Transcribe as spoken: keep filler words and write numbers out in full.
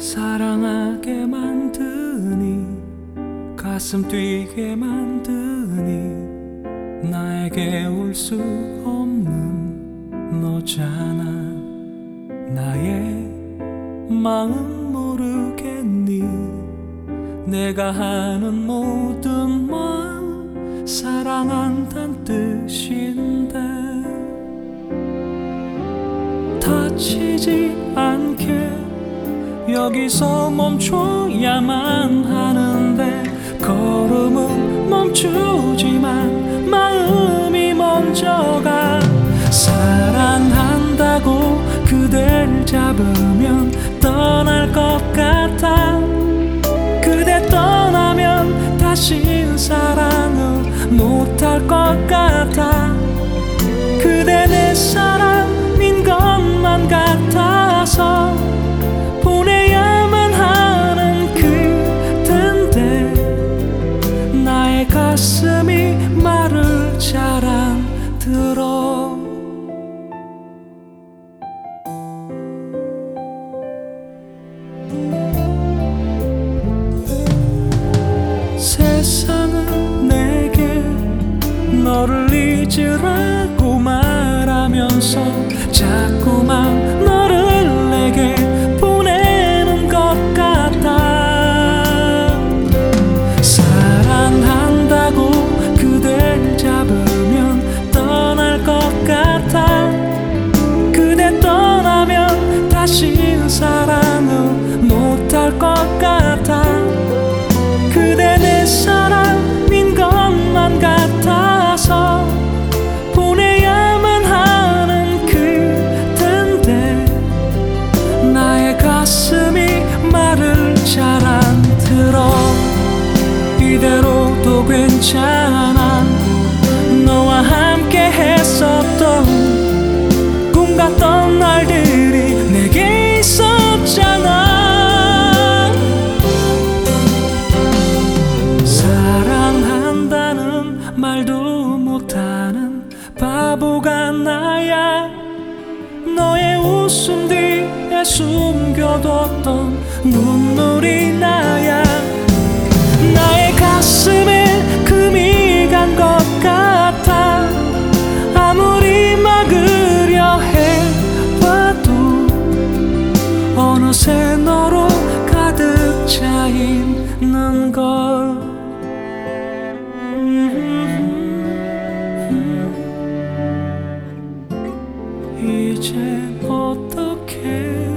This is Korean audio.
사랑하게 만드니 가슴 뛰게 만드니 나에게 올 수 없는 너잖아. 나의 마음 모르겠니? 내가 하는 모든 말 사랑한단 뜻인데 다치지 않게 여기서 멈춰야만 하는데 걸음은 멈추지만 마음이 먼저 가. 사랑한다고 그댈 잡으면 떠날 것 같아. 그대 떠나면 다신 사랑을 못할 것 같아. 그대 내 사람인 것만 같아서 보내야만 하는 그댄데 나의 가슴이 말을 잘 안 들어. 세상은 내게 너를 잊으라고 말하면서 자꾸만 너를 내게 보내는 것 같아. 사랑한다고 그댈 잡으면 떠날 것 같아. 그대 떠나면 다신 사랑을 못할 것 같아. 그대 내 사람인 것만 같아서 보내야만 하는 그댄데 나의 가슴이 말을 잘 안 들어. 이대로도 괜찮아. 너와 함께 했었던 꿈 같던 날들이 내게 있었잖아. 말도 못하는 바보가 나야. 너의 웃음 뒤에 숨겨뒀던 눈물이 나야. 나의 가슴에 금이 간 것 같아. 아무리 막으려 해봐도 어느새 너로 가득 차 있는 걸. 이제 어떻게